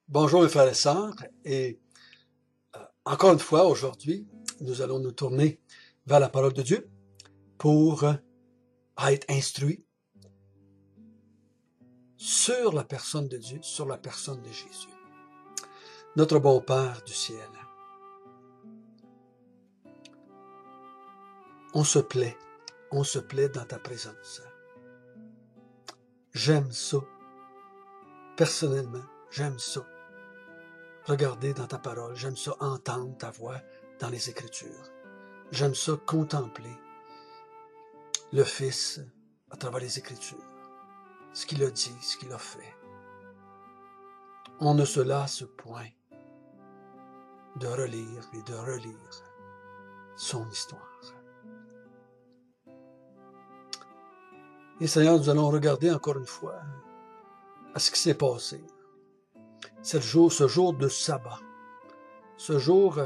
Bonjour mes frères et sœurs, et encore une fois aujourd'hui, nous allons nous tourner vers la parole de Dieu pour être instruits sur la personne de Dieu, sur la personne de Jésus. Notre bon Père du ciel, on se plaît dans ta présence. J'aime ça, personnellement, j'aime ça. Regarder dans ta parole, j'aime ça entendre ta voix dans les Écritures. J'aime ça contempler le Fils à travers les Écritures, ce qu'il a dit, ce qu'il a fait. On ne se lasse point de relire et de relire son histoire. Et Seigneur, nous allons regarder encore une fois à ce qui s'est passé. Ce jour de sabbat, ce jour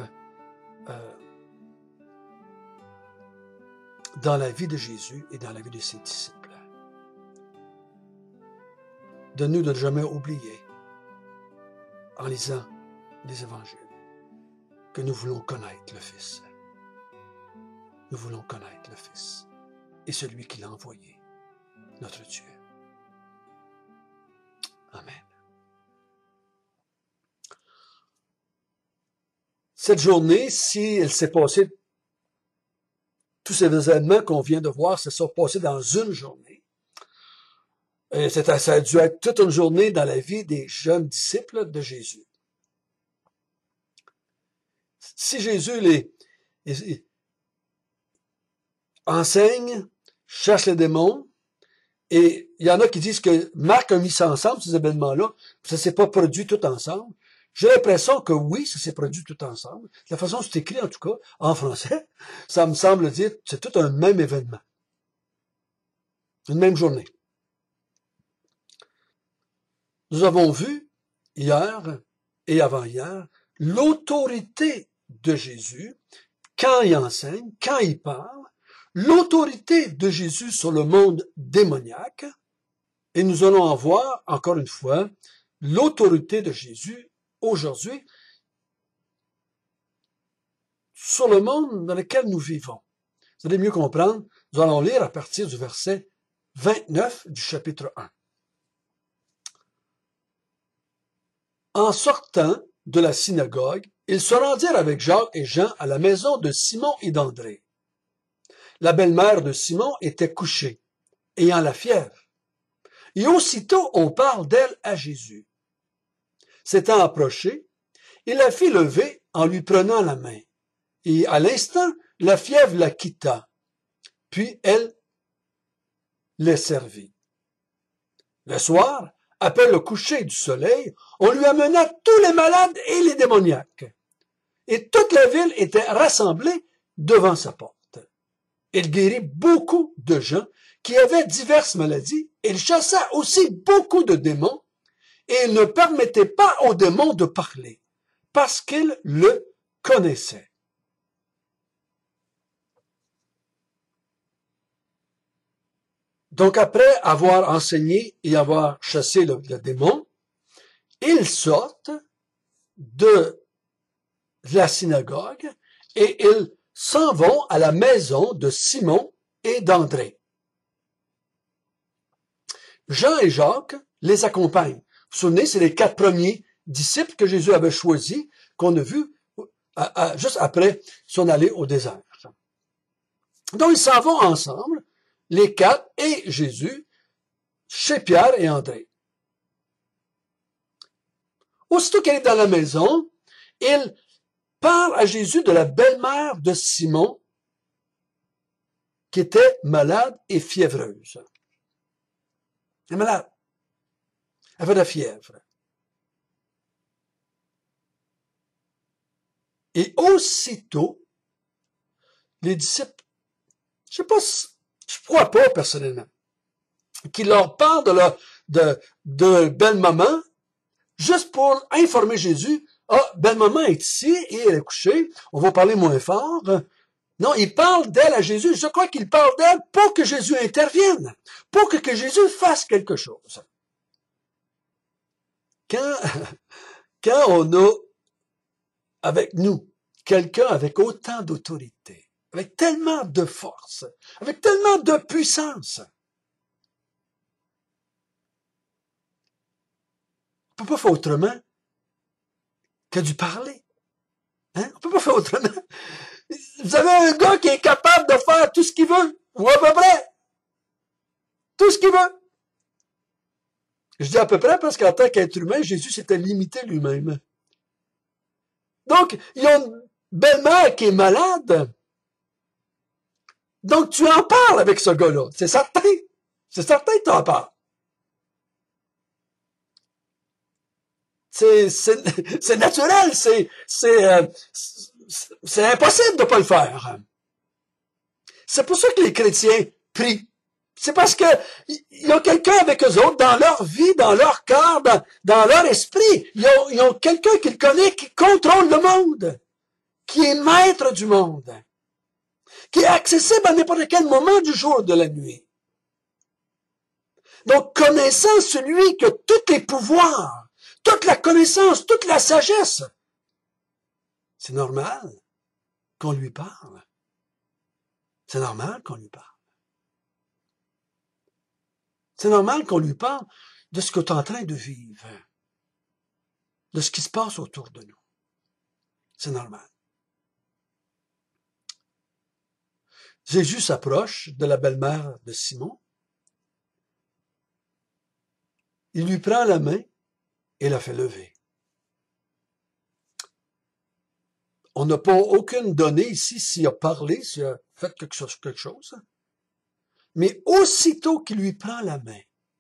dans la vie de Jésus et dans la vie de ses disciples. Donne-nous de ne jamais oublier, en lisant les évangiles, que nous voulons connaître le Fils. Nous voulons connaître le Fils et celui qui l'a envoyé, notre Dieu. Amen. Cette journée, si elle s'est passée, tous ces événements qu'on vient de voir se sont passés dans une journée. Et ça a dû être toute une journée dans la vie des jeunes disciples de Jésus. Si Jésus les enseigne, chasse les démons, et il y en a qui disent que Marc a mis ça ensemble, ces événements-là, ça s'est pas produit tout ensemble. J'ai l'impression que oui, ça s'est produit tout ensemble. La façon dont c'est écrit, en tout cas, en français, ça me semble dire que c'est tout un même événement. Une même journée. Nous avons vu, hier et avant-hier, l'autorité de Jésus, quand il enseigne, quand il parle, l'autorité de Jésus sur le monde démoniaque, et nous allons en voir, encore une fois, l'autorité de Jésus aujourd'hui, sur le monde dans lequel nous vivons. Vous allez mieux comprendre, nous allons lire à partir du verset 29 du chapitre 1. En sortant de la synagogue, ils se rendirent avec Jacques et Jean à la maison de Simon et d'André. La belle-mère de Simon était couchée, ayant la fièvre. Et aussitôt on parle d'elle à Jésus. S'étant approché, il la fit lever en lui prenant la main. Et à l'instant, la fièvre la quitta. Puis elle les servit. Le soir, après le coucher du soleil, on lui amena tous les malades et les démoniaques. Et toute la ville était rassemblée devant sa porte. Il guérit beaucoup de gens qui avaient diverses maladies. Il chassa aussi beaucoup de démons. Et il ne permettait pas aux démons de parler, parce qu'ils le connaissaient. Donc après avoir enseigné et avoir chassé le démon, ils sortent de la synagogue et ils s'en vont à la maison de Simon et d'André. Jean et Jacques les accompagnent. Vous vous souvenez, c'est les 4 premiers disciples que Jésus avait choisis, qu'on a vus juste après son allée au désert. Donc, ils s'en vont ensemble, les 4 et Jésus, chez Pierre et André. Aussitôt qu'elle est dans la maison, il parle à Jésus de la belle-mère de Simon, qui était malade et fiévreuse. Elle est malade. Elle avait de la fièvre. Et aussitôt, les disciples, je crois pas personnellement, qu'ils leur parlent de belle-maman, juste pour informer Jésus, belle-maman est ici et elle est couchée, on va parler moins fort. Non, ils parlent d'elle à Jésus. Je crois qu'ils parlent d'elle pour que Jésus intervienne, pour que Jésus fasse quelque chose. quand on a avec nous quelqu'un avec autant d'autorité, avec tellement de force, avec tellement de puissance, on peut pas faire autrement que du parler. Hein? On peut pas faire autrement. Vous avez un gars qui est capable de faire tout ce qu'il veut, ou à peu près, tout ce qu'il veut. Je dis à peu près parce qu'en tant qu'être humain, Jésus s'était limité lui-même. Donc, il y a une belle-mère qui est malade. Donc, tu en parles avec ce gars-là. C'est certain. C'est certain que tu en parles. C'est naturel. C'est impossible de pas le faire. C'est pour ça que les chrétiens prient. C'est parce que il y a quelqu'un avec eux autres, dans leur vie, dans leur cœur, dans leur esprit. Ils ont quelqu'un qu'ils connaissent qui contrôle le monde, qui est maître du monde, qui est accessible à n'importe quel moment du jour ou de la nuit. Donc, connaissant celui qui a tous les pouvoirs, toute la connaissance, toute la sagesse, c'est normal qu'on lui parle. C'est normal qu'on lui parle. C'est normal qu'on lui parle de ce que tu es en train de vivre, de ce qui se passe autour de nous. C'est normal. Jésus s'approche de la belle-mère de Simon. Il lui prend la main et la fait lever. On n'a pas aucune donnée ici s'il a parlé, s'il a fait quelque chose. Mais aussitôt qu'il lui prend la main,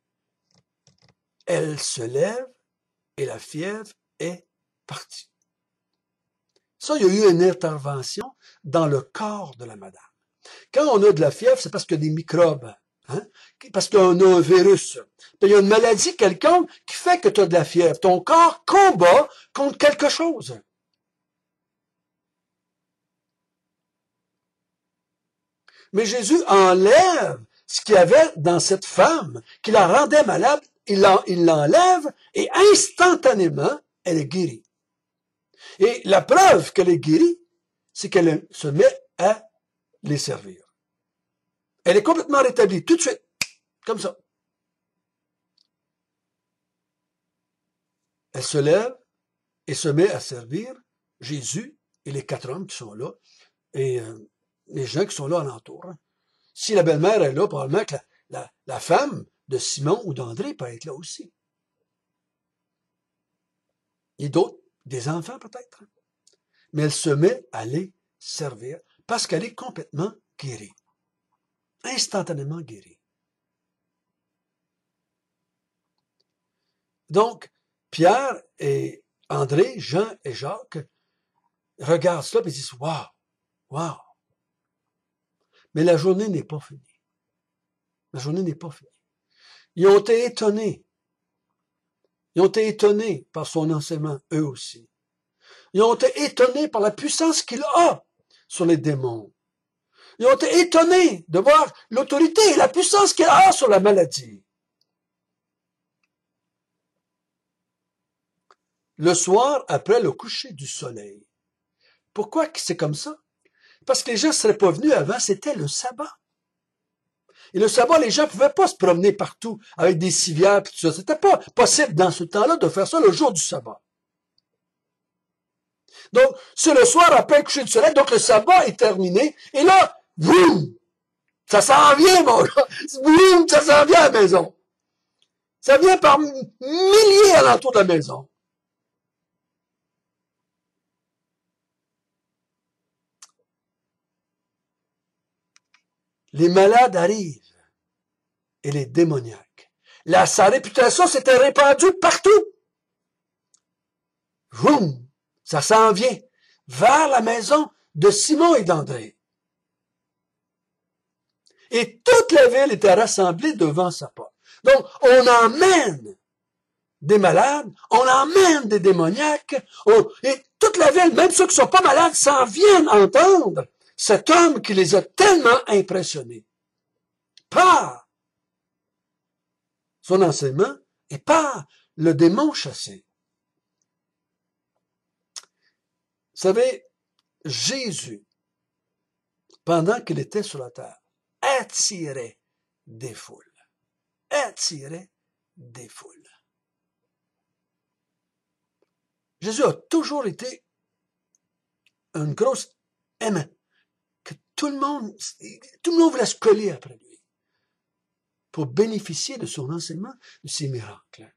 elle se lève et la fièvre est partie. Ça, il y a eu une intervention dans le corps de la madame. Quand on a de la fièvre, c'est parce qu'il y a des microbes, hein? Parce qu'on a un virus. Puis il y a une maladie quelconque qui fait que tu as de la fièvre. Ton corps combat contre quelque chose. Mais Jésus enlève ce qu'il y avait dans cette femme qui la rendait malade. Il l'enlève et instantanément, elle est guérie. Et la preuve qu'elle est guérie, c'est qu'elle se met à les servir. Elle est complètement rétablie, tout de suite, comme ça. Elle se lève et se met à servir Jésus et les 4 hommes qui sont là, et les gens qui sont là alentour. Hein. Si la belle-mère est là, probablement que la femme de Simon ou d'André peut être là aussi. Et d'autres, des enfants peut-être. Mais elle se met à les servir parce qu'elle est complètement guérie. Instantanément guérie. Donc, Pierre et André, Jean et Jacques regardent cela et disent « Wow! Wow! » Mais la journée n'est pas finie. La journée n'est pas finie. Ils ont été étonnés. Ils ont été étonnés par son enseignement, eux aussi. Ils ont été étonnés par la puissance qu'il a sur les démons. Ils ont été étonnés de voir l'autorité et la puissance qu'il a sur la maladie. Le soir, après le coucher du soleil. Pourquoi c'est comme ça? Parce que les gens ne seraient pas venus avant, c'était le sabbat. Et le sabbat, les gens ne pouvaient pas se promener partout avec des civières et tout ça. C'était pas possible dans ce temps-là de faire ça le jour du sabbat. Donc, c'est le soir après le coucher du soleil, donc le sabbat est terminé. Et là, boum! Ça s'en vient, mon gars! Boum! Ça s'en vient à la maison. Ça vient par milliers alentour de la maison. Les malades arrivent. Et les démoniaques. Sa réputation s'était répandue partout. Vroom, ça s'en vient vers la maison de Simon et d'André. Et toute la ville était rassemblée devant sa porte. Donc, on emmène des malades, on emmène des démoniaques, et toute la ville, même ceux qui ne sont pas malades, s'en viennent entendre cet homme qui les a tellement impressionnés. Par son enseignement et par le démon chassé. savez, Jésus, pendant qu'il était sur la terre, attirait des foules. Attirait des foules. Jésus a toujours été une grosse aimant, que tout le monde voulait se coller après lui pour bénéficier de son enseignement, de ses miracles.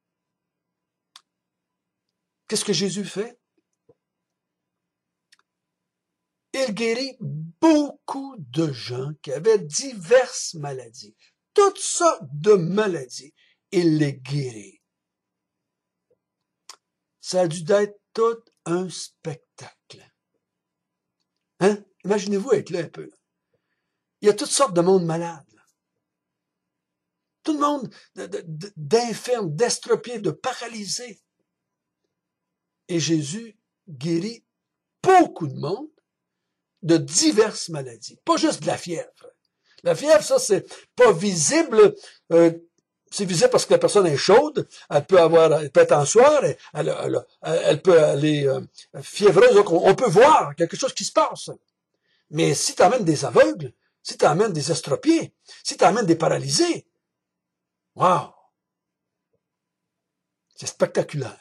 Qu'est-ce que Jésus fait? Il guérit beaucoup de gens qui avaient diverses maladies, toutes sortes de maladies. Il les guérit. Ça a dû être tout un spectacle. Hein? Imaginez-vous être là un peu. Il y a toutes sortes de monde malade. Tout le monde d'infirmes, d'estropiés, de paralysés. Et Jésus guérit beaucoup de monde de diverses maladies. Pas juste de la fièvre. La fièvre, ça, c'est pas visible. C'est visible parce que la personne est chaude. Elle peut être en soir. Elle peut aller fiévreuse. Donc, on peut voir quelque chose qui se passe. Mais si tu amènes des aveugles, si tu amènes des estropiés, si tu amènes des paralysés, wow! C'est spectaculaire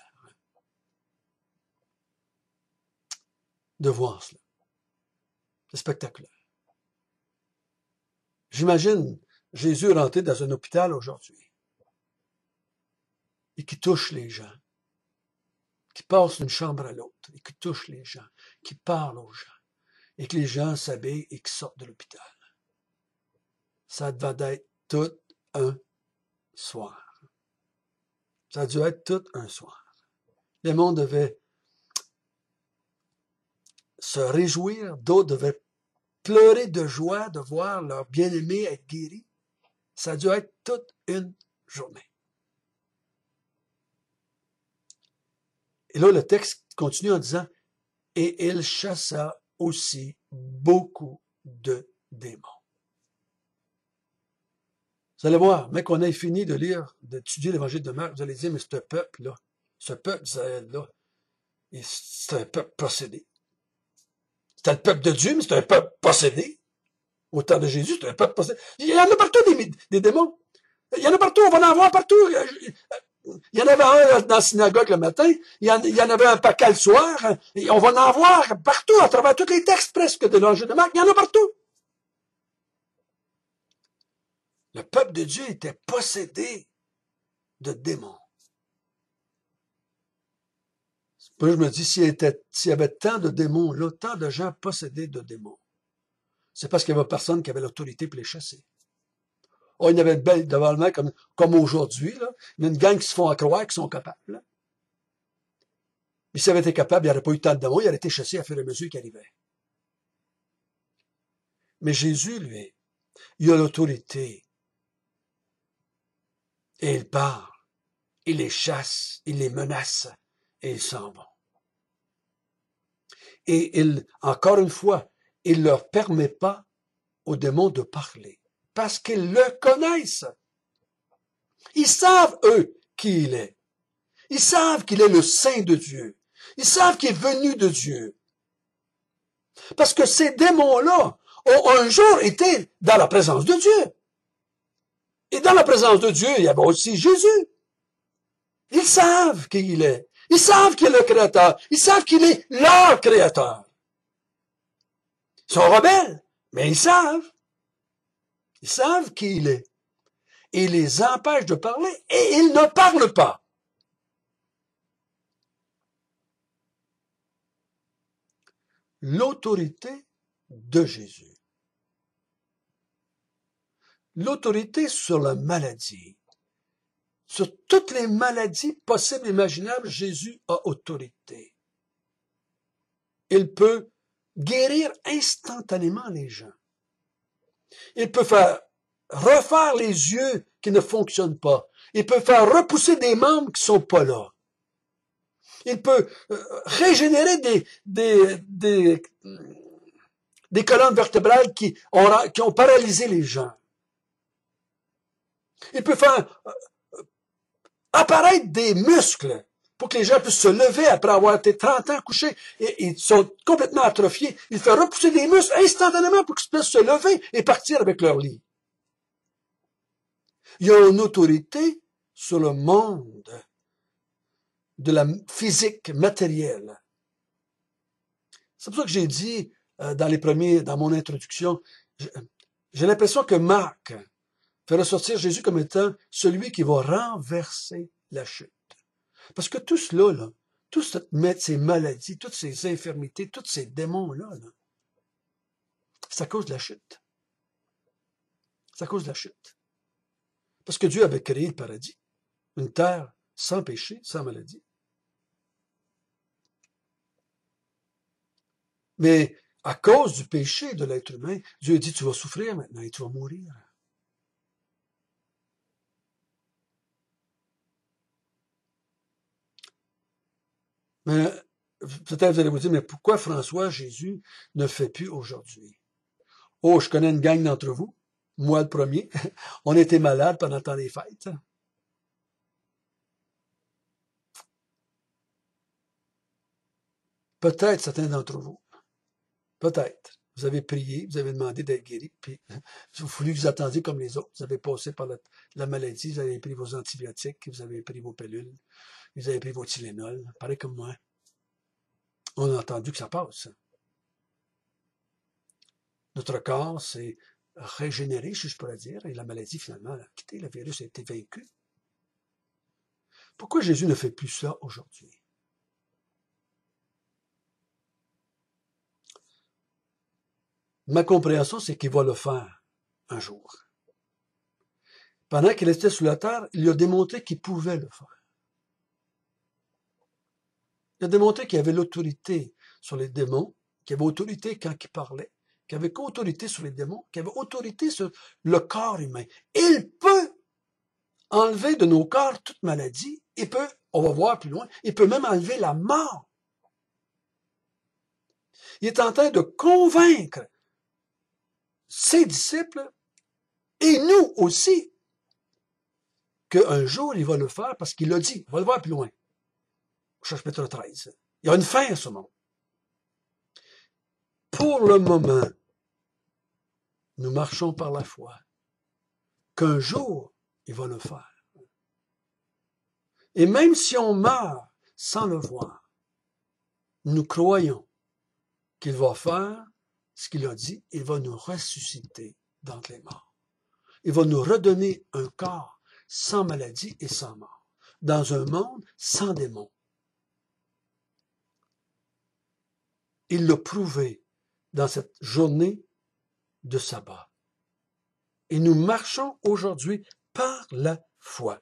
de voir cela. C'est spectaculaire. J'imagine Jésus rentrer dans un hôpital aujourd'hui et qui touche les gens, qui passe d'une chambre à l'autre et qui touche les gens, qui parle aux gens et que les gens s'habillent et qui sortent de l'hôpital. Ça devait être tout un soir. Ça a dû être tout un soir. Les mondes devaient se réjouir, d'autres devaient pleurer de joie de voir leur bien-aimé être guéri. Ça a dû être toute une journée. Et là, le texte continue en disant, et il chassa aussi beaucoup de démons. Vous allez voir, mais qu'on ait fini de lire, d'étudier l'évangile de Marc, vous allez dire, mais ce peuple-là, ce peuple d'Israël-là, c'est un peuple possédé. C'était le peuple de Dieu, mais c'est un peuple possédé. Au temps de Jésus, c'est un peuple possédé. Il y en a partout des démons. Il y en a partout, on va en voir partout. Il y en avait un dans la synagogue le matin, il y en avait un paquet le soir, et on va en voir partout, à travers tous les textes presque de l'évangile de Marc, il y en a partout. Le peuple de Dieu était possédé de démons. Moi, je me dis, s'il y avait tant de démons, là, tant de gens possédés de démons, c'est parce qu'il n'y avait personne qui avait l'autorité pour les chasser. Oh, il y avait une belle devant le main, comme aujourd'hui, là. Il y a une gang qui se font croire qu'ils sont capables, là. Mais s'ils avaient été capables, il n'y aurait pas eu tant de démons, il aurait été chassé à fur et à mesure qu'ils arrivaient. Mais Jésus, lui, il a l'autorité. Et il parle, il les chasse, il les menace, et ils s'en vont. Et encore une fois, il ne leur permet pas aux démons de parler, parce qu'ils le connaissent. Ils savent, eux, qui il est. Ils savent qu'il est le Saint de Dieu. Ils savent qu'il est venu de Dieu. Parce que ces démons-là ont un jour été dans la présence de Dieu. Et dans la présence de Dieu, il y avait aussi Jésus. Ils savent qui il est. Ils savent qu'il est le Créateur. Ils savent qu'il est leur Créateur. Ils sont rebelles, mais ils savent. Ils savent qui il est. Et il les empêche de parler et ils ne parlent pas. L'autorité de Jésus. L'autorité sur la maladie. Sur toutes les maladies possibles et imaginables, Jésus a autorité. Il peut guérir instantanément les gens. Il peut faire refaire les yeux qui ne fonctionnent pas. Il peut faire repousser des membres qui sont pas là. Il peut régénérer des colonnes vertébrales qui ont paralysé les gens. Il peut faire apparaître des muscles pour que les gens puissent se lever après avoir été 30 ans couchés et ils sont complètement atrophiés. Il fait repousser des muscles instantanément pour qu'ils puissent se lever et partir avec leur lit. Il y a une autorité sur le monde de la physique matérielle. C'est pour ça que j'ai dit dans mon introduction, j'ai l'impression que Marc fait ressortir Jésus comme étant celui qui va renverser la chute. Parce que tout cela, là, toutes ces maladies, toutes ces infirmités, tous ces démons-là, c'est à cause de la chute. C'est à cause de la chute. Parce que Dieu avait créé le paradis, une terre sans péché, sans maladie. Mais à cause du péché de l'être humain, Dieu dit, tu vas souffrir maintenant et tu vas mourir. Mais peut-être vous allez vous dire, mais pourquoi François Jésus ne fait plus aujourd'hui? Oh, je connais une gang d'entre vous, moi le premier, on était malades pendant le temps des fêtes. Peut-être certains d'entre vous, peut-être. Vous avez prié, vous avez demandé d'être guéri, puis il a fallu que vous attendiez comme les autres. Vous avez passé par la maladie, vous avez pris vos antibiotiques, vous avez pris vos pilules, vous avez pris vos Tylenol, pareil comme moi. On a entendu que ça passe. Notre corps s'est régénéré, si je pourrais dire, et la maladie finalement a quitté, le virus a été vaincu. Pourquoi Jésus ne fait plus ça aujourd'hui? Ma compréhension, c'est qu'il va le faire un jour. Pendant qu'il était sur la terre, il a démontré qu'il pouvait le faire. Il a démontré qu'il avait l'autorité sur les démons, qu'il avait autorité quand il parlait, qu'il avait autorité sur les démons, qu'il avait autorité sur le corps humain. Il peut enlever de nos corps toute maladie. Il peut, on va voir plus loin, il peut même enlever la mort. Il est en train de convaincre ses disciples et nous aussi qu'un jour il va le faire parce qu'il l'a dit. On va le voir plus loin. Chapitre 13. Il y a une fin à ce monde. Pour le moment, nous marchons par la foi. Qu'un jour, il va le faire. Et même si on meurt sans le voir, nous croyons qu'il va faire ce qu'il a dit. Il va nous ressusciter d'entre les morts. Il va nous redonner un corps sans maladie et sans mort, dans un monde sans démons. Il l'a prouvé dans cette journée de sabbat. Et nous marchons aujourd'hui par la foi,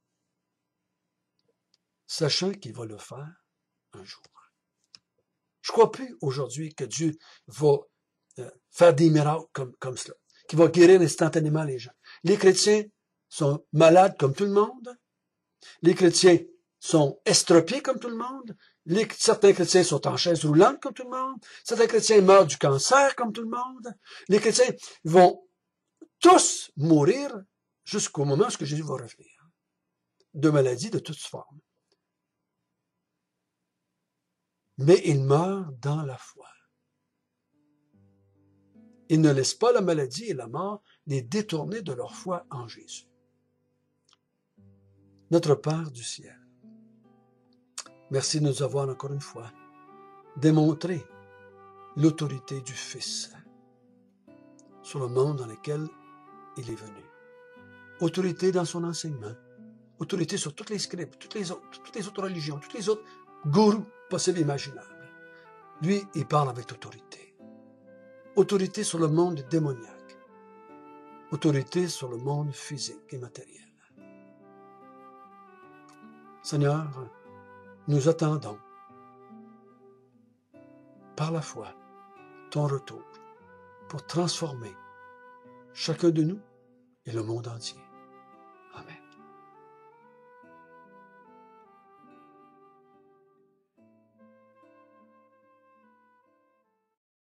sachant qu'il va le faire un jour. Je ne crois plus aujourd'hui que Dieu va faire des miracles comme cela, qu'il va guérir instantanément les gens. Les chrétiens sont malades comme tout le monde. Les chrétiens sont estropiés comme tout le monde. Certains chrétiens sont en chaise roulante comme tout le monde. Certains chrétiens meurent du cancer comme tout le monde. Les chrétiens vont tous mourir jusqu'au moment où Jésus va revenir. De maladies de toutes formes. Mais ils meurent dans la foi. Ils ne laissent pas la maladie et la mort les détourner de leur foi en Jésus. Notre Père du ciel, merci de nous avoir encore une fois démontré l'autorité du Fils sur le monde dans lequel il est venu. Autorité dans son enseignement, autorité sur toutes les scribes, toutes les autres religions, toutes les autres gourous possibles et imaginables. Lui, il parle avec autorité. Autorité sur le monde démoniaque. Autorité sur le monde physique et matériel. Seigneur, nous attendons, par la foi, ton retour pour transformer chacun de nous et le monde entier.